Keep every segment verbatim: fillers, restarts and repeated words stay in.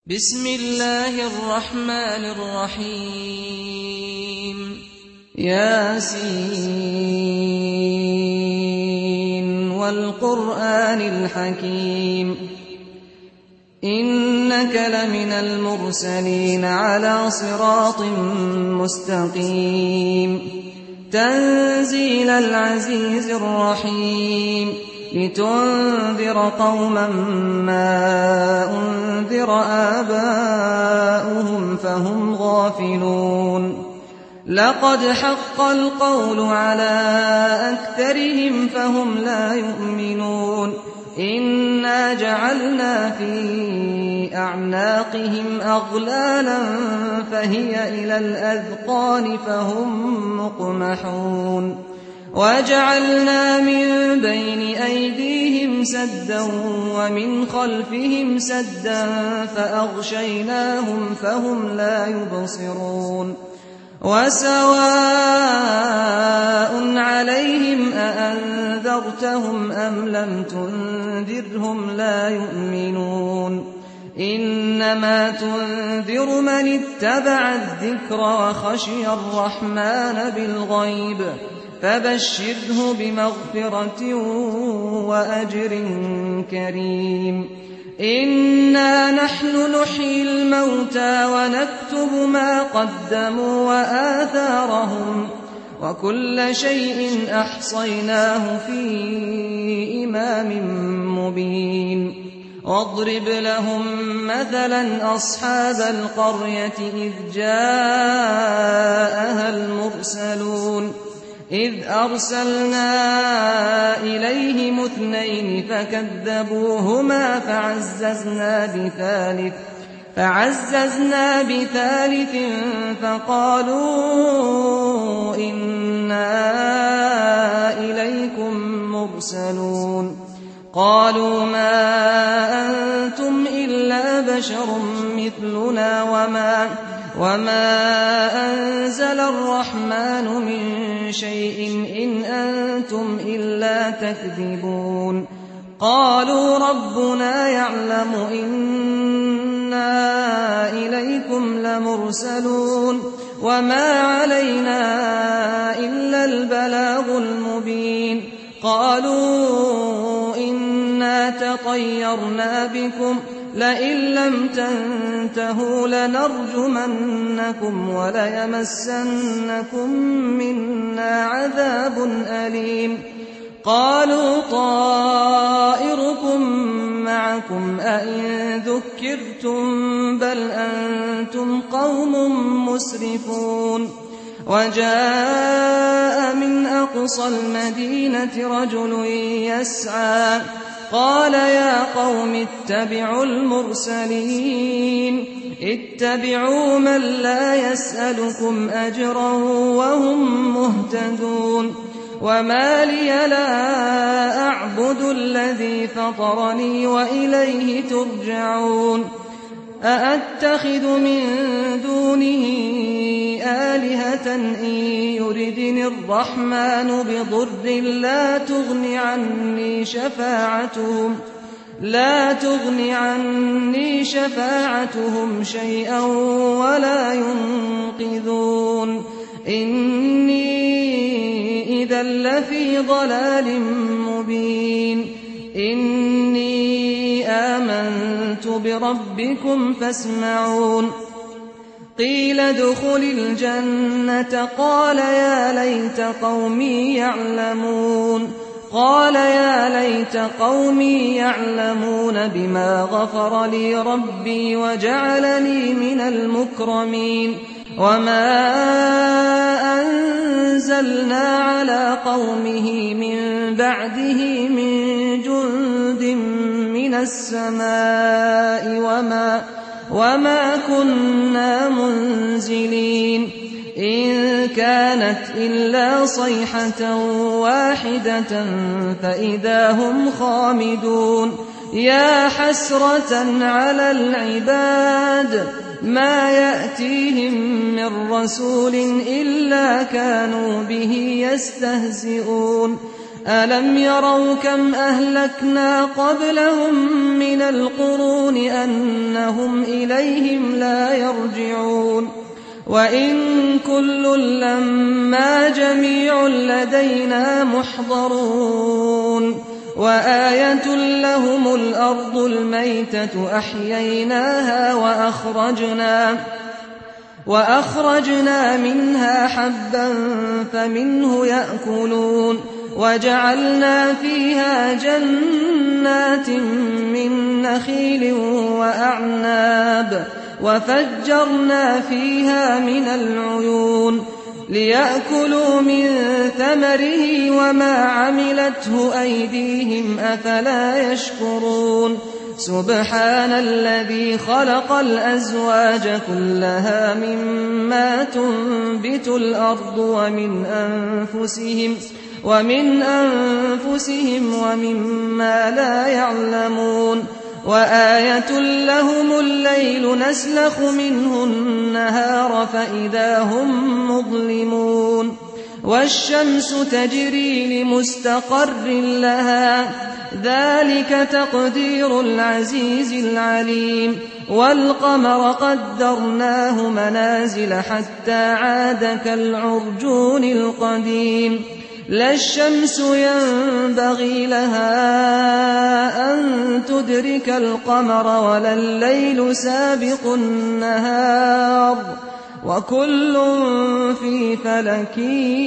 بسم الله الرحمن الرحيم ياسين والقرآن الحكيم إنك لمن المرسلين على صراط مستقيم تنزيل العزيز الرحيم لتنذر قوما ما أنذر آباؤهم فهم غافلون لقد حق القول على أكثرهم فهم لا يؤمنون إنا جعلنا في أعناقهم أغلالا فهي إلى الأذقان فهم مقمحون وجعلنا من بين أيديهم سدا ومن خلفهم سدا فأغشيناهم فهم لا يبصرون وسواء عليهم أأنذرتهم أم لم تنذرهم لا يؤمنون إنما تنذر من اتبع الذكر وخشي الرحمن بالغيب فبشره بمغفرة وأجر كريم إنا نحن نحيي الموتى ونكتب ما قدموا وآثارهم وكل شيء أحصيناه في إمام مبين واضرب لهم مثلا أصحاب القرية إذ جاءها المرسلون إذ أرسلنا إليهم اثنين فكذبوهما فعززنا بثالث فعززنا بثالث فقالوا إنا إليكم مرسلون قالوا ما أنتم إلا بشر مثلنا وما وما أنزل الرحمن من شيء إن أنتم إلا تكذبون قالوا ربنا يعلم إنا إليكم لمرسلون وما علينا إلا البلاغ المبين قالوا إنا تطيرنا بكم لئن لم تنتهوا لنرجمنكم وليمسنكم منا عذاب أليم قالوا طائركم معكم أئن ذكرتم بل أنتم قوم مسرفون وجاء من أقصى المدينة رجل يسعى قال يا قوم اتبعوا المرسلين اتبعوا من لا يسألكم أجرا وهم مهتدون وما لي لا أعبد الذي فطرني وإليه ترجعون أأتخذ من دونه آلهة إن يردني الرحمن بضر لا تغن عني شفاعتهم لا تغن عني شفاعتهم شيئا ولا ينقذون إني إذا لفي ضلال مبين إني آمنت بربكم فاسمعون قيل ادخل الجنة قال يا ليت قومي يعلمون قال يا ليت قومي يعلمون بما غفر لي ربي وجعلني من المكرمين وما أنزلنا على قومه من بعده من جند من السماء وما وما كنا منزلين إن كانت إلا صيحة واحدة فإذا هم خامدون يا حسرة على العباد ما يأتيهم من رسول إلا كانوا به يستهزئون ألم يروا كم أهلكنا قبلهم من القرون أنهم إليهم لا يرجعون وإن كل لما جميع لدينا محضرون وآية لهم الأرض الميتة أحييناها وأخرجنا وأخرجنا منها حبا فمنه يأكلون وجعلنا فيها جنات من نخيل وأعناب وفجرنا فيها من العيون ليأكلوا من ثمره وما عملته أيديهم أفلا يشكرون سبحان الذي خلق الأزواج كلها مما تنبت الأرض ومن أنفسهم ومن أنفسهم ومما لا يعلمون وآية لهم الليل نسلخ منه النهار فإذا هم مظلمون والشمس تجري لمستقر لها ذلك تقدير العزيز العليم والقمر قدرناه منازل حتى عاد كالعرجون القديم لا الشمس ينبغي لها أن تدرك القمر ولا الليل سابق النهار وكل في فلك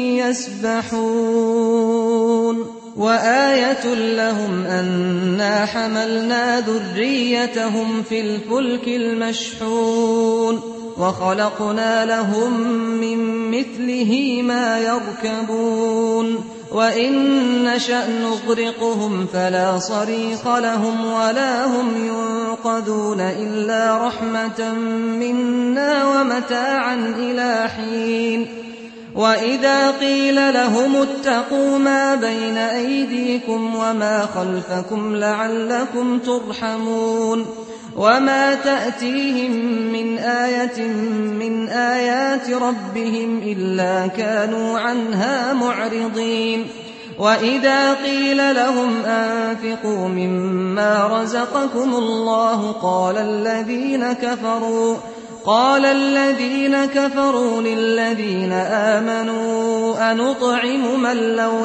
يسبحون وآية لهم أنا حملنا ذريتهم في الفلك المشحون وخلقنا لهم من مثله ما يركبون وإن نشأ نغرقهم فلا صريخ لهم ولا هم ينقذون إلا رحمة منا ومتاعا إلى حين وإذا قيل لهم اتقوا ما بين أيديكم وما خلفكم لعلكم ترحمون وما تأتيهم من آية من آيات ربهم إلا كانوا عنها معرضين وإذا قيل لهم أنفقوا مما رزقكم الله قال الذين كفروا قال الذين كفروا للذين آمنوا أنطعم من لو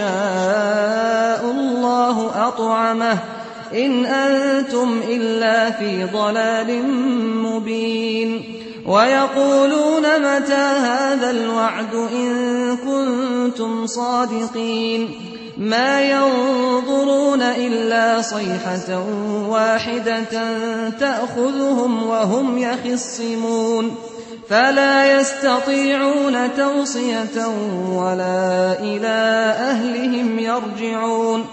يشاء الله أطعمه إن أنتم إلا في ضلال مبين ويقولون متى هذا الوعد إن كنتم صادقين ما ينظرون إلا صيحة واحدة تأخذهم وهم يخصمون فلا يستطيعون توصية ولا إلى أهلهم يرجعون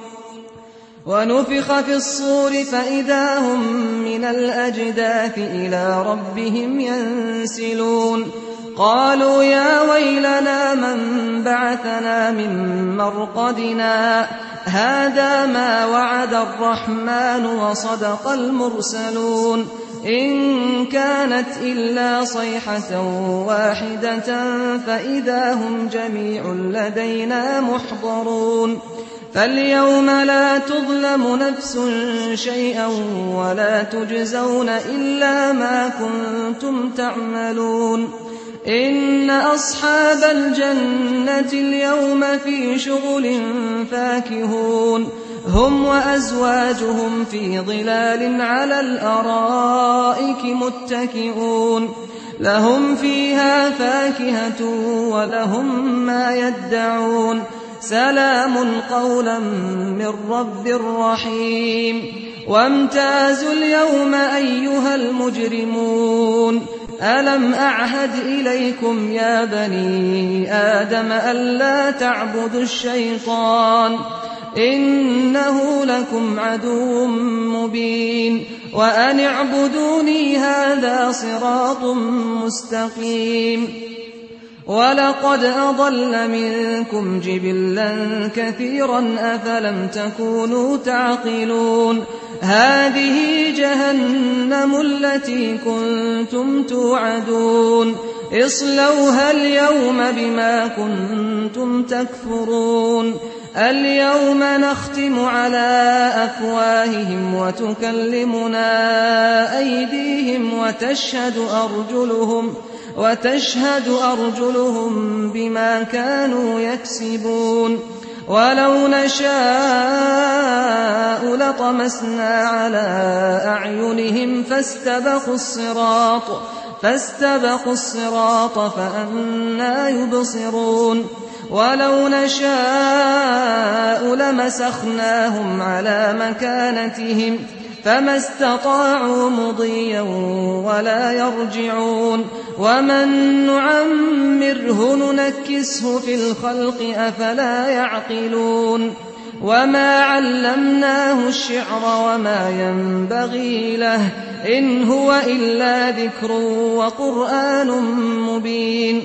ونفخ في الصور فإذا هم من الأجداث إلى ربهم ينسلون قالوا يا ويلنا من بعثنا من مرقدنا هذا ما وعد الرحمن وصدق المرسلون إن كانت إلا صيحة واحدة فإذا هم جميع لدينا محضرون فاليوم لا تظلم نفس شيئا ولا تجزون إلا ما كنتم تعملون إن أصحاب الجنة اليوم في شغل فاكهون هم وأزواجهم في ظلال على الأرائك متكئون لهم فيها فاكهة ولهم ما يدعون سلام قولا من رب رحيم وامتازوا اليوم أيها المجرمون ألم أعهد إليكم يا بني آدم ألا تعبدوا الشيطان إنه لكم عدو مبين وأن اعبدوني هذا صراط مستقيم ولقد أضل منكم جبلا كثيرا أفلم تكونوا تعقلون هذه جهنم التي كنتم توعدون اصلوها اليوم بما كنتم تكفرون اليوم نختم على أفواههم وتكلمنا أيديهم وتشهد أرجلهم وتشهد أرجلهم بما كانوا يكسبون ولو نشاء لطمسنا على أعينهم فاستبقوا الصراط فاستبقوا الصراط فأنى يبصرون ولو نشاء لمسخناهم على مكانتهم فما استطاعوا مضيا ولا يرجعون ومن نعمره ننكسه في الخلق أفلا يعقلون وما علمناه الشعر وما ينبغي له إن هو إلا ذكر وقرآن مبين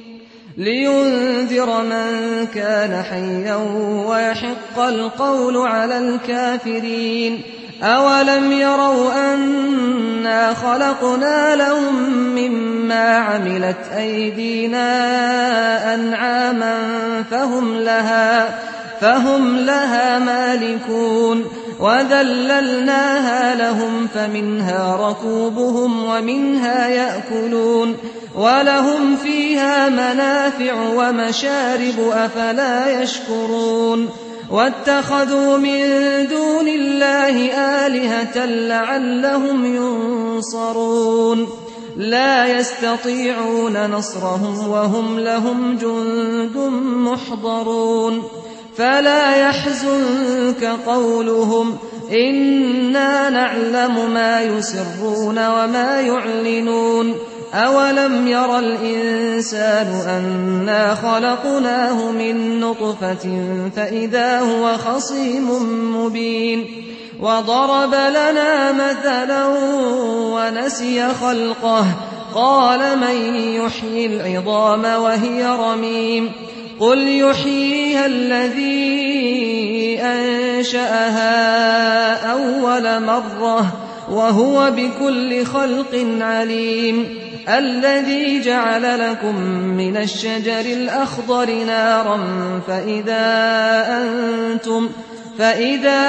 لينذر من كان حيا ويحق القول على الكافرين أولم يروا أنا خلقنا لهم مما عملت أيدينا أنعاما فهم لها فهم لها مالكون وذللناها لهم فمنها ركوبهم ومنها يأكلون ولهم فيها منافع ومشارب أفلا يشكرون واتخذوا من دون الله آلهة لعلهم ينصرون لا يستطيعون نصرهم وهم لهم جند محضرون فلا يحزنك قولهم إنا نعلم ما يسرون وما يعلنون أولم ير الإنسان أنا خلقناه من نطفة فإذا هو خصيم مبين وضرب لنا مثلا ونسي خلقه قال من يحيي العظام وهي رميم قل يحييها الذي أنشأها أول مرة وهو بكل خلق عليم الذي جعل لكم من الشجر الأخضر نارا فإذا أنتم, فإذا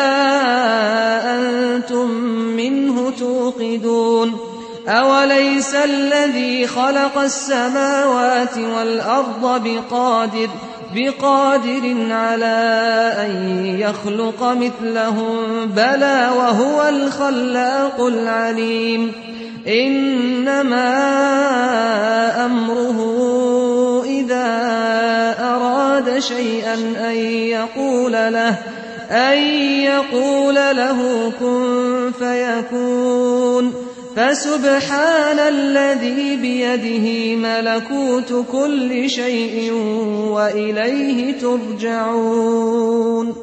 أنتم منه توقدون أوليس الذي خلق السماوات والأرض بقادر, بقادر على أن يخلق مثلهم بلى وهو الخلاق العليم إنما أمره إذا أراد شيئا أن يقول له أن يقول له كن فيكون فسبحان الذي بيده ملكوت كل شيء وإليه ترجعون